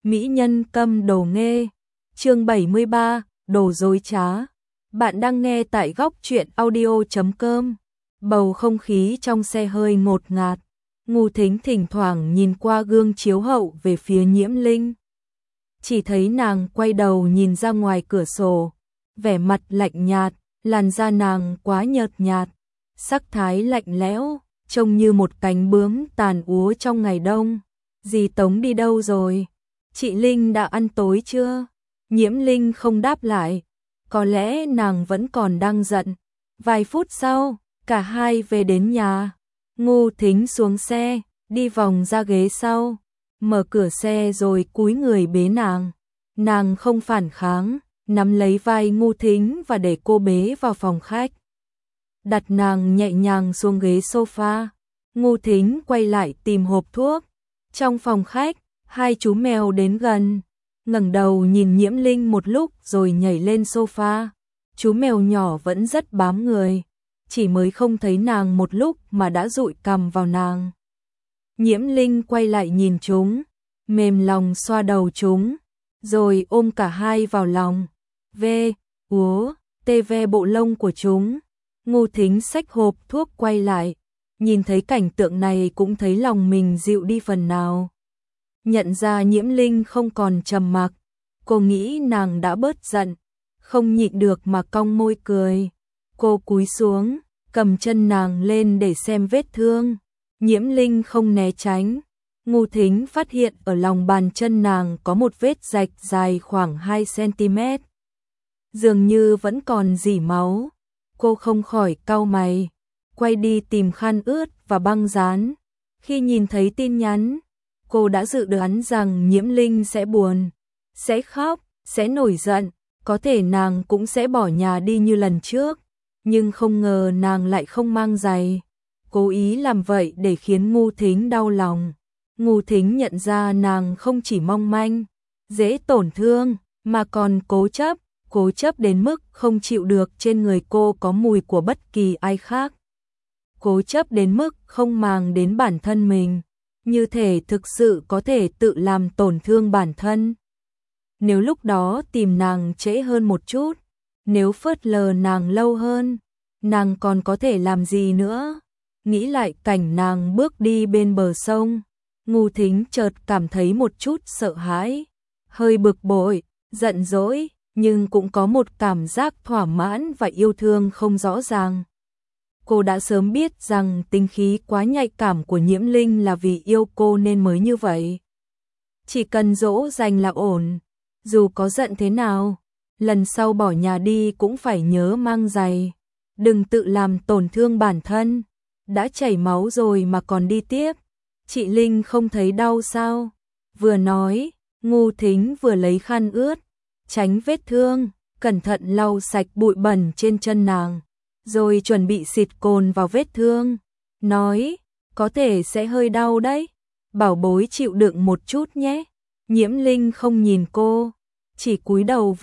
Mỹ nhân câm đồ nghê. Chương 73, đồ dối trá. Bạn đang nghe tại góc truyện audio.com. Bầu không khí trong xe hơi ngột ngạt. Ngô Thính thỉnh thoảng nhìn qua gương chiếu hậu về phía Nhiễm Linh. Chỉ thấy nàng quay đầu nhìn ra ngoài cửa sổ, vẻ mặt lạnh nhạt, làn da nàng quá nhợt nhạt, sắc thái lạnh lẽo, trông như một cánh bướm tàn úa trong ngày đông. Dì Tống đi đâu rồi? Chị Linh đã ăn tối chưa? Nhiễm Linh không đáp lại, có lẽ nàng vẫn còn đang giận. Vài phút sau, cả hai về đến nhà. Ngô Thính xuống xe, đi vòng ra ghế sau, mở cửa xe rồi cúi người bế nàng. Nàng không phản kháng, nắm lấy vai Ngô Thính và để cô bế vào phòng khách. Đặt nàng nhẹ nhàng xuống ghế sofa. Ngô Thính quay lại tìm hộp thuốc. Trong phòng khách, hai chú mèo đến gần, ngẩng đầu nhìn Nhiễm Linh một lúc rồi nhảy lên sofa. Chú mèo nhỏ vẫn rất bám người, chỉ mới không thấy nàng một lúc mà đã dụi cằm vào nàng. Nhiễm Linh quay lại nhìn chúng, mềm lòng xoa đầu chúng, rồi ôm cả hai vào lòng. Úa, ve bộ lông của chúng. Ngô Thính xách hộp thuốc quay lại, nhìn thấy cảnh tượng này cũng thấy lòng mình dịu đi phần nào. Nhận ra Nhiễm Linh không còn trầm mặc, cô nghĩ nàng đã bớt giận, không nhịn được mà cong môi cười. Cô cúi xuống, cầm chân nàng lên để xem vết thương. Nhiễm Linh không né tránh. Ngô Thính phát hiện ở lòng bàn chân nàng có một vết rạch dài khoảng 2 cm. Dường như vẫn còn rỉ máu. Cô không khỏi cau mày, quay đi tìm khăn ướt và băng dán. Khi nhìn thấy tin nhắn, cô đã dự đoán rằng Nhiễm Linh sẽ buồn, sẽ khóc, sẽ nổi giận, có thể nàng cũng sẽ bỏ nhà đi như lần trước, nhưng không ngờ nàng lại không mang giày. Cố ý làm vậy để khiến Ngô Thính đau lòng. Ngô Thính nhận ra nàng không chỉ mong manh, dễ tổn thương, mà còn cố chấp đến mức không chịu được trên người cô có mùi của bất kỳ ai khác. Cố chấp đến mức không màng đến bản thân mình, như thể thực sự có thể tự làm tổn thương bản thân. Nếu lúc đó tìm nàng trễ hơn một chút, nếu phớt lờ nàng lâu hơn, nàng còn có thể làm gì nữa? Nghĩ lại cảnh nàng bước đi bên bờ sông, Ngô Thính chợt cảm thấy một chút sợ hãi, hơi bực bội, giận dỗi, nhưng cũng có một cảm giác thỏa mãn và yêu thương không rõ ràng. Cô đã sớm biết rằng tính khí quá nhạy cảm của Nhiễm Linh là vì yêu cô nên mới như vậy. Chỉ cần dỗ dành là ổn, dù có giận thế nào, lần sau bỏ nhà đi cũng phải nhớ mang giày, đừng tự làm tổn thương bản thân. Đã chảy máu rồi mà còn đi tiếp, chị Linh không thấy đau sao? Vừa nói, Ngô Thính vừa lấy khăn ướt, tránh vết thương, cẩn thận lau sạch bụi bẩn trên chân nàng, rồi chuẩn bị xịt cồn vào vết thương. Nói, có thể sẽ hơi đau đấy, bảo bối chịu đựng một chút nhé. Nhiễm Linh không nhìn cô, chỉ cúi đầu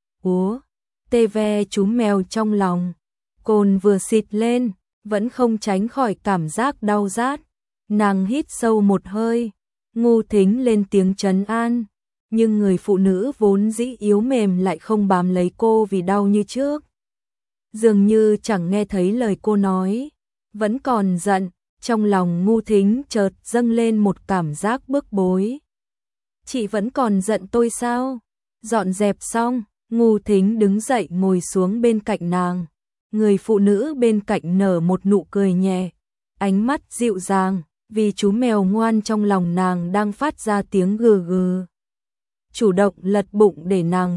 ve chú mèo trong lòng. Cồn vừa xịt lên, vẫn không tránh khỏi cảm giác đau rát. Nàng hít sâu một hơi, Ngô Thính lên tiếng trấn an, nhưng người phụ nữ vốn dĩ yếu mềm lại không bám lấy cô vì đau như trước. Dường như chẳng nghe thấy lời cô nói, vẫn còn giận. Trong lòng Ngô Thính chợt dâng lên một cảm giác bức bối. Chị vẫn còn giận tôi sao? Dọn dẹp xong, Ngô Thính đứng dậy ngồi xuống bên cạnh nàng. Người phụ nữ bên cạnh nở một nụ cười nhẹ, ánh mắt dịu dàng, vì chú mèo ngoan trong lòng nàng đang phát ra tiếng gừ gừ. Chủ động lật bụng để nàng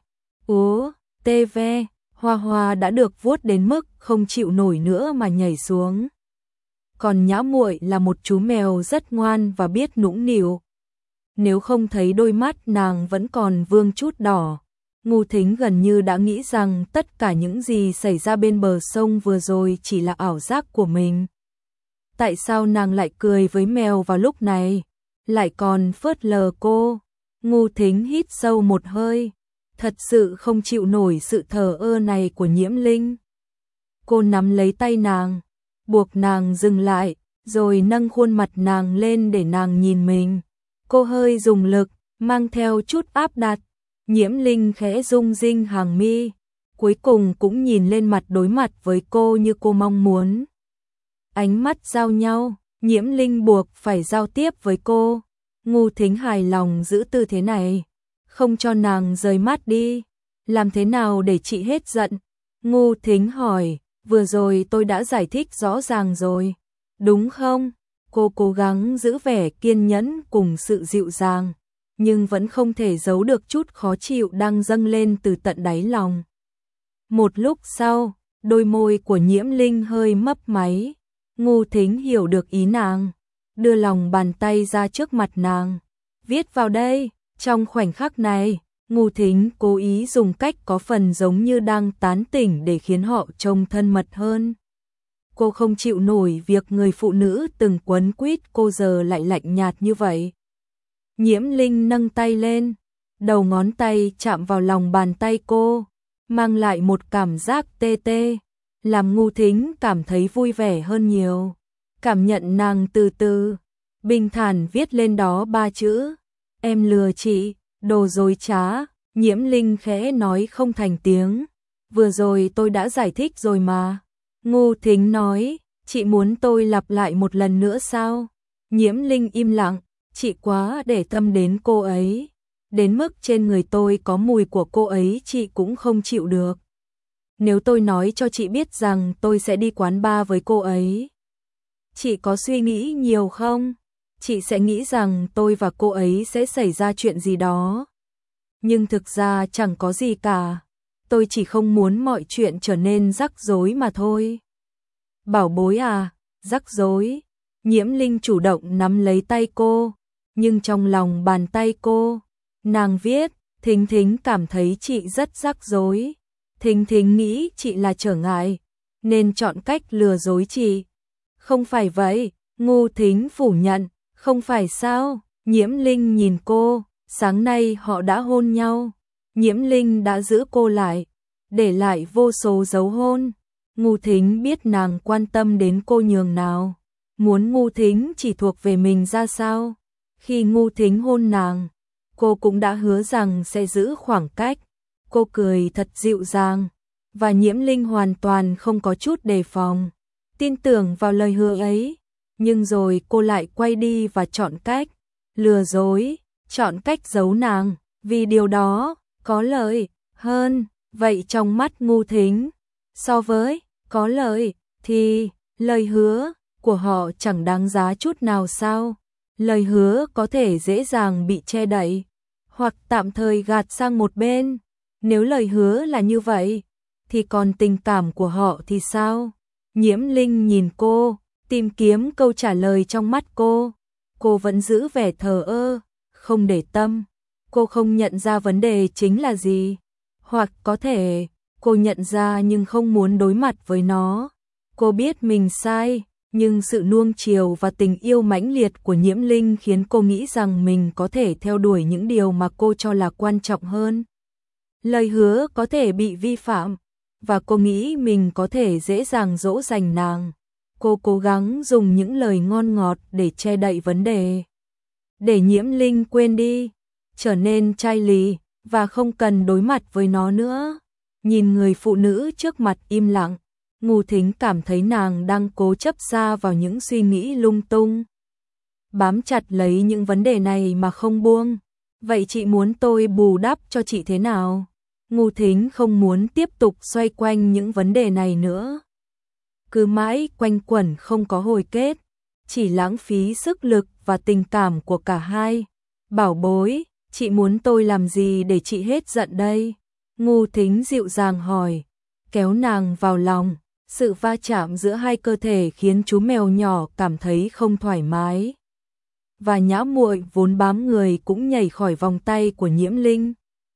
ve. Hoa Hoa đã được vuốt đến mức không chịu nổi nữa mà nhảy xuống. Còn Nhã Muội là một chú mèo rất ngoan và biết nũng nịu. Nếu không thấy đôi mắt nàng vẫn còn vương chút đỏ, Ngô Thính gần như đã nghĩ rằng tất cả những gì xảy ra bên bờ sông vừa rồi chỉ là ảo giác của mình. Tại sao nàng lại cười với mèo vào lúc này, lại còn phớt lờ cô? Ngô Thính hít sâu một hơi, thật sự không chịu nổi sự thờ ơ này của Nhiễm Linh. Cô nắm lấy tay nàng, buộc nàng dừng lại, rồi nâng khuôn mặt nàng lên để nàng nhìn mình. Cô hơi dùng lực, mang theo chút áp đặt. Nhiễm Linh khẽ rung rinh hàng mi, cuối cùng cũng nhìn lên mặt đối mặt với cô như cô mong muốn. Ánh mắt giao nhau, Nhiễm Linh buộc phải giao tiếp với cô. Ngô Thính hài lòng giữ tư thế này, không cho nàng rời mắt đi. Làm thế nào để chị hết giận? Ngô Thính hỏi, vừa rồi tôi đã giải thích rõ ràng rồi, đúng không? Cô cố gắng giữ vẻ kiên nhẫn cùng sự dịu dàng, nhưng vẫn không thể giấu được chút khó chịu đang dâng lên từ tận đáy lòng. Một lúc sau, đôi môi của Nhiễm Linh hơi mấp máy. Ngô Thính hiểu được ý nàng, đưa lòng bàn tay ra trước mặt nàng. Viết vào đây. Trong khoảnh khắc này, Ngô Thính cố ý dùng cách có phần giống như đang tán tỉnh để khiến họ trông thân mật hơn. Cô không chịu nổi việc người phụ nữ từng quấn quýt cô giờ lại lạnh nhạt như vậy. Nhiễm Linh nâng tay lên, đầu ngón tay chạm vào lòng bàn tay cô, mang lại một cảm giác tê tê, làm Ngô Thính cảm thấy vui vẻ hơn nhiều. Cảm nhận nàng từ từ, bình thản viết lên đó 3 chữ. Em lừa chị, đồ dối trá. Nhiễm Linh khẽ nói không thành tiếng. Vừa rồi tôi đã giải thích rồi mà. Ngô Thính nói, chị muốn tôi lặp lại một lần nữa sao? Nhiễm Linh im lặng, chị quá để tâm đến cô ấy. Đến mức trên người tôi có mùi của cô ấy chị cũng không chịu được. Nếu tôi nói cho chị biết rằng tôi sẽ đi quán bar với cô ấy, chị có suy nghĩ nhiều không? Chị sẽ nghĩ rằng tôi và cô ấy sẽ xảy ra chuyện gì đó. Nhưng thực ra chẳng có gì cả. Tôi chỉ không muốn mọi chuyện trở nên rắc rối mà thôi. Bảo bối à, rắc rối. Nhiễm Linh chủ động nắm lấy tay cô, nhưng trong lòng bàn tay cô, nàng viết, Thính Thính cảm thấy chị rất rắc rối. Thính Thính nghĩ chị là trở ngại, nên chọn cách lừa dối chị. Không phải vậy, Ngô Thính phủ nhận. Không phải sao? Nhiễm Linh nhìn cô, sáng nay họ đã hôn nhau. Nhiễm Linh đã giữ cô lại, để lại vô số dấu hôn. Ngô Thính biết nàng quan tâm đến cô nhường nào, muốn Ngô Thính chỉ thuộc về mình ra sao. Khi Ngô Thính hôn nàng, cô cũng đã hứa rằng sẽ giữ khoảng cách. Cô cười thật dịu dàng, và Nhiễm Linh hoàn toàn không có chút đề phòng, tin tưởng vào lời hứa ấy. Nhưng rồi cô lại quay đi và chọn cách lừa dối, chọn cách giấu nàng, vì điều đó có lợi hơn. Vậy trong mắt Ngô Thính, so với có lợi thì lời hứa của họ chẳng đáng giá chút nào sao? Lời hứa có thể dễ dàng bị che đậy, hoặc tạm thời gạt sang một bên. Nếu lời hứa là như vậy, thì còn tình cảm của họ thì sao? Nhiễm Linh nhìn cô, tìm kiếm câu trả lời trong mắt cô. Cô vẫn giữ vẻ thờ ơ, không để tâm. Cô không nhận ra vấn đề chính là gì. Hoặc có thể, cô nhận ra nhưng không muốn đối mặt với nó. Cô biết mình sai, nhưng sự nuông chiều và tình yêu mãnh liệt của Nhiễm Linh khiến cô nghĩ rằng mình có thể theo đuổi những điều mà cô cho là quan trọng hơn. Lời hứa có thể bị vi phạm, và cô nghĩ mình có thể dễ dàng dỗ dành nàng. Cô cố gắng dùng những lời ngon ngọt để che đậy vấn đề, để Nhiễm Linh quên đi, trở nên chai lì và không cần đối mặt với nó nữa. Nhìn người phụ nữ trước mặt im lặng, Ngô Thính cảm thấy nàng đang cố chấp sa vào những suy nghĩ lung tung, bám chặt lấy những vấn đề này mà không buông. Vậy chị muốn tôi bù đắp cho chị thế nào? Ngô Thính không muốn tiếp tục xoay quanh những vấn đề này nữa. Cứ mãi quanh quẩn không có hồi kết, chỉ lãng phí sức lực và tình cảm của cả hai. Bảo bối, chị muốn tôi làm gì để chị hết giận đây? Ngô Thính dịu dàng hỏi, kéo nàng vào lòng. Sự va chạm giữa hai cơ thể khiến chú mèo nhỏ cảm thấy không thoải mái. Và Nhã Muội vốn bám người cũng nhảy khỏi vòng tay của Nhiễm Linh.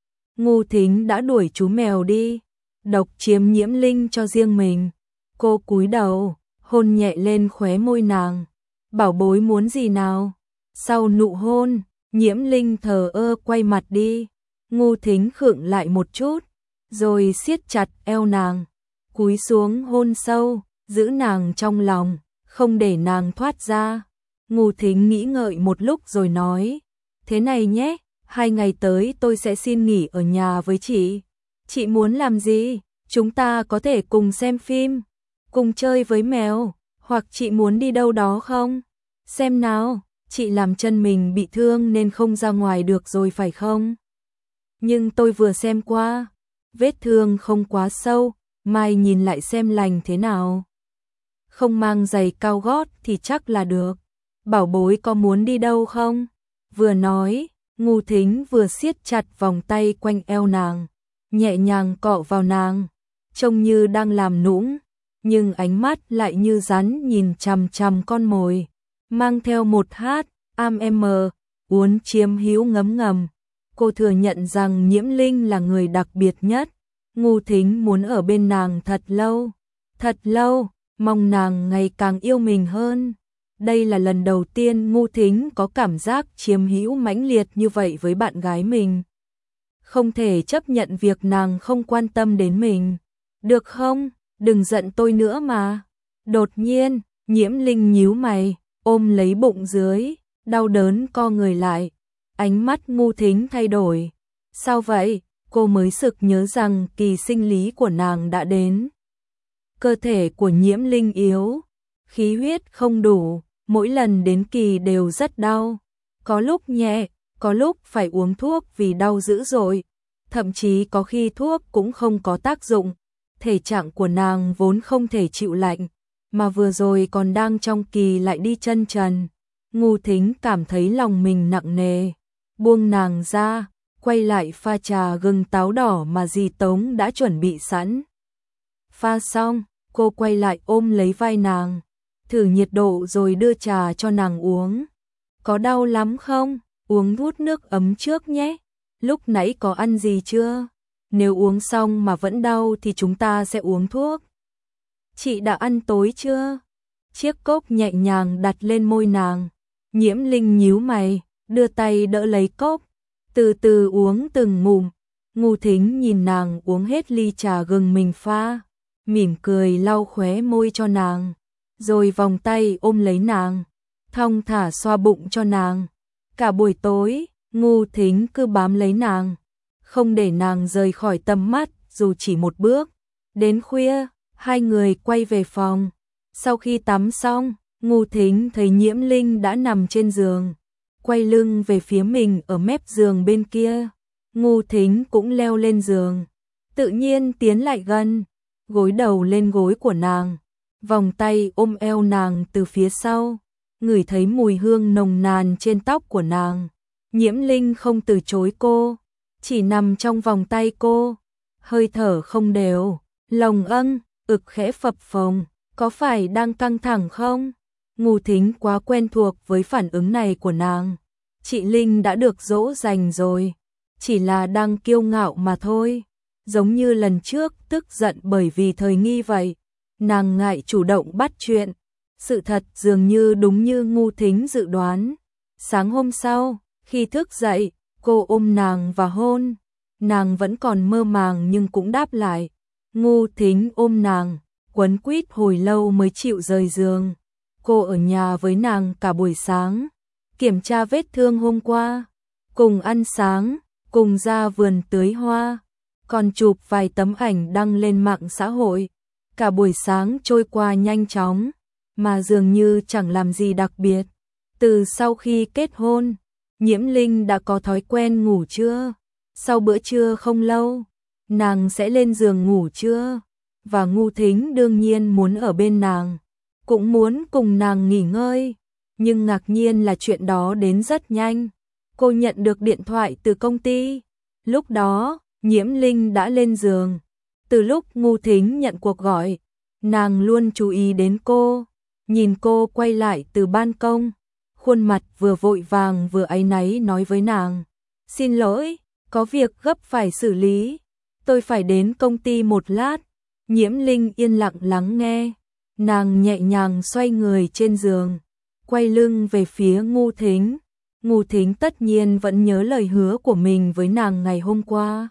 Ngô Thính đã đuổi chú mèo đi, độc chiếm Nhiễm Linh cho riêng mình. Cô cúi đầu, hôn nhẹ lên khóe môi nàng. Bảo bối muốn gì nào? Sau nụ hôn, Nhiễm Linh thờ ơ quay mặt đi. Ngô Thính khựng lại một chút, rồi siết chặt eo nàng, cúi xuống hôn sâu, giữ nàng trong lòng, không để nàng thoát ra. Ngô Thính nghĩ ngợi một lúc rồi nói, thế này nhé, 2 ngày tới tôi sẽ xin nghỉ ở nhà với chị. Chị muốn làm gì? Chúng ta có thể cùng xem phim, cùng chơi với mèo, hoặc chị muốn đi đâu đó không? Xem nào, chị làm chân mình bị thương nên không ra ngoài được rồi phải không? Nhưng tôi vừa xem qua, vết thương không quá sâu, mai nhìn lại xem lành thế nào. Không mang giày cao gót thì chắc là được. Bảo bối có muốn đi đâu không? Vừa nói, Ngô Thính vừa siết chặt vòng tay quanh eo nàng, nhẹ nhàng cọ vào nàng, trông như đang làm nũng, nhưng ánh mắt lại như rắn nhìn chằm chằm con mồi, mang theo một hát, uốn chiếm hữu ngấm ngầm. Cô thừa nhận rằng Nhiễm Linh là người đặc biệt nhất. Ngô Thính muốn ở bên nàng thật lâu, mong nàng ngày càng yêu mình hơn. Đây là lần đầu tiên Ngô Thính có cảm giác chiếm hữu mãnh liệt như vậy với bạn gái mình. Không thể chấp nhận việc nàng không quan tâm đến mình. Được không? Đừng giận tôi nữa mà. Đột nhiên, Nhiễm Linh nhíu mày, ôm lấy bụng dưới, đau đớn co người lại. Ánh mắt Ngô Thính thay đổi. Sao vậy? Cô mới sực nhớ rằng kỳ sinh lý của nàng đã đến. Cơ thể của Nhiễm Linh yếu, khí huyết không đủ, mỗi lần đến kỳ đều rất đau. Có lúc nhẹ, có lúc phải uống thuốc vì đau dữ dội. Thậm chí có khi thuốc cũng không có tác dụng. Thể trạng của nàng vốn không thể chịu lạnh, mà vừa rồi còn đang trong kỳ lại đi chân trần. Ngô Thính cảm thấy lòng mình nặng nề, buông nàng ra, quay lại pha trà gừng táo đỏ mà dì Tống đã chuẩn bị sẵn. Pha xong, cô quay lại ôm lấy vai nàng, thử nhiệt độ rồi đưa trà cho nàng uống. Có đau lắm không? Uống hút nước ấm trước nhé. Lúc nãy có ăn gì chưa? Nếu uống xong mà vẫn đau thì chúng ta sẽ uống thuốc. Chị đã ăn tối chưa? Chiếc cốc nhẹ nhàng đặt lên môi nàng. Nhiễm Linh nhíu mày, đưa tay đỡ lấy cốc, từ từ uống từng ngụm. Ngô Thính nhìn nàng uống hết ly trà gừng mình pha, mỉm cười lau khóe môi cho nàng, rồi vòng tay ôm lấy nàng, thong thả xoa bụng cho nàng. Cả buổi tối, Ngô Thính cứ bám lấy nàng, không để nàng rời khỏi tầm mắt dù chỉ một bước. Đến khuya, hai người quay về phòng. Sau khi tắm xong, Ngô Thính thấy Nhiễm Linh đã nằm trên giường, quay lưng về phía mình ở mép giường bên kia. Ngô Thính cũng leo lên giường, tự nhiên tiến lại gần, gối đầu lên gối của nàng, vòng tay ôm eo nàng từ phía sau, ngửi thấy mùi hương nồng nàn trên tóc của nàng. Nhiễm Linh không từ chối cô, chỉ nằm trong vòng tay cô, hơi thở không đều, lòng ực khẽ phập phồng, có phải đang căng thẳng không? Ngô Thính quá quen thuộc với phản ứng này của nàng. Chị Linh đã được dỗ dành rồi, chỉ là đang kiêu ngạo mà thôi. Giống như lần trước tức giận bởi vì thời nghi vậy, nàng ngại chủ động bắt chuyện. Sự thật dường như đúng như Ngô Thính dự đoán. Sáng hôm sau, khi thức dậy, cô ôm nàng và hôn. Nàng vẫn còn mơ màng nhưng cũng đáp lại. Ngô Thính ôm nàng, quấn quýt hồi lâu mới chịu rời giường. Cô ở nhà với nàng cả buổi sáng, kiểm tra vết thương hôm qua, cùng ăn sáng, cùng ra vườn tưới hoa, còn chụp vài tấm ảnh đăng lên mạng xã hội. Cả buổi sáng trôi qua nhanh chóng, mà dường như chẳng làm gì đặc biệt. Từ sau khi kết hôn, Nhiễm Linh đã có thói quen ngủ trưa. Sau bữa trưa không lâu, nàng sẽ lên giường ngủ trưa, và Ngô Thính đương nhiên muốn ở bên nàng, cũng muốn cùng nàng nghỉ ngơi. Nhưng ngạc nhiên là chuyện đó đến rất nhanh. Cô nhận được điện thoại từ công ty. Lúc đó, Nhiễm Linh đã lên giường. Từ lúc Ngô Thính nhận cuộc gọi, nàng luôn chú ý đến cô, nhìn cô quay lại từ ban công, khuôn mặt vừa vội vàng vừa áy náy nói với nàng: "Xin lỗi, có việc gấp phải xử lý, tôi phải đến công ty một lát." Nhiễm Linh yên lặng lắng nghe, nàng nhẹ nhàng xoay người trên giường, quay lưng về phía Ngô Thính. Ngô Thính tất nhiên vẫn nhớ lời hứa của mình với nàng ngày hôm qua.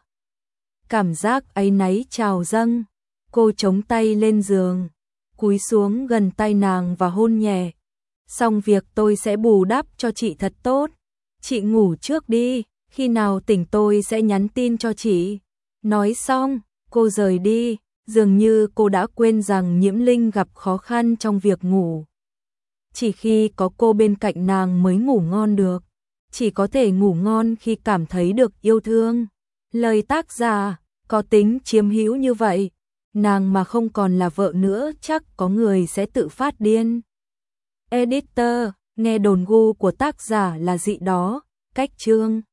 Cảm giác áy náy trào dâng, cô chống tay lên giường, cúi xuống gần tay nàng và hôn nhẹ. "Xong việc tôi sẽ bù đắp cho chị thật tốt, chị ngủ trước đi, Khi nào tỉnh tôi sẽ nhắn tin cho chị. Nói xong, cô rời đi, dường như cô đã quên rằng Nhiễm Linh gặp khó khăn trong việc ngủ. Chỉ khi có cô bên cạnh nàng mới ngủ ngon được, chỉ có thể ngủ ngon khi cảm thấy được yêu thương. Lời tác giả có tính chiếm hữu như vậy, nàng mà không còn là vợ nữa chắc có người sẽ tự phát điên. Editor, nghe đồn gu của tác giả là dị đó, cách chương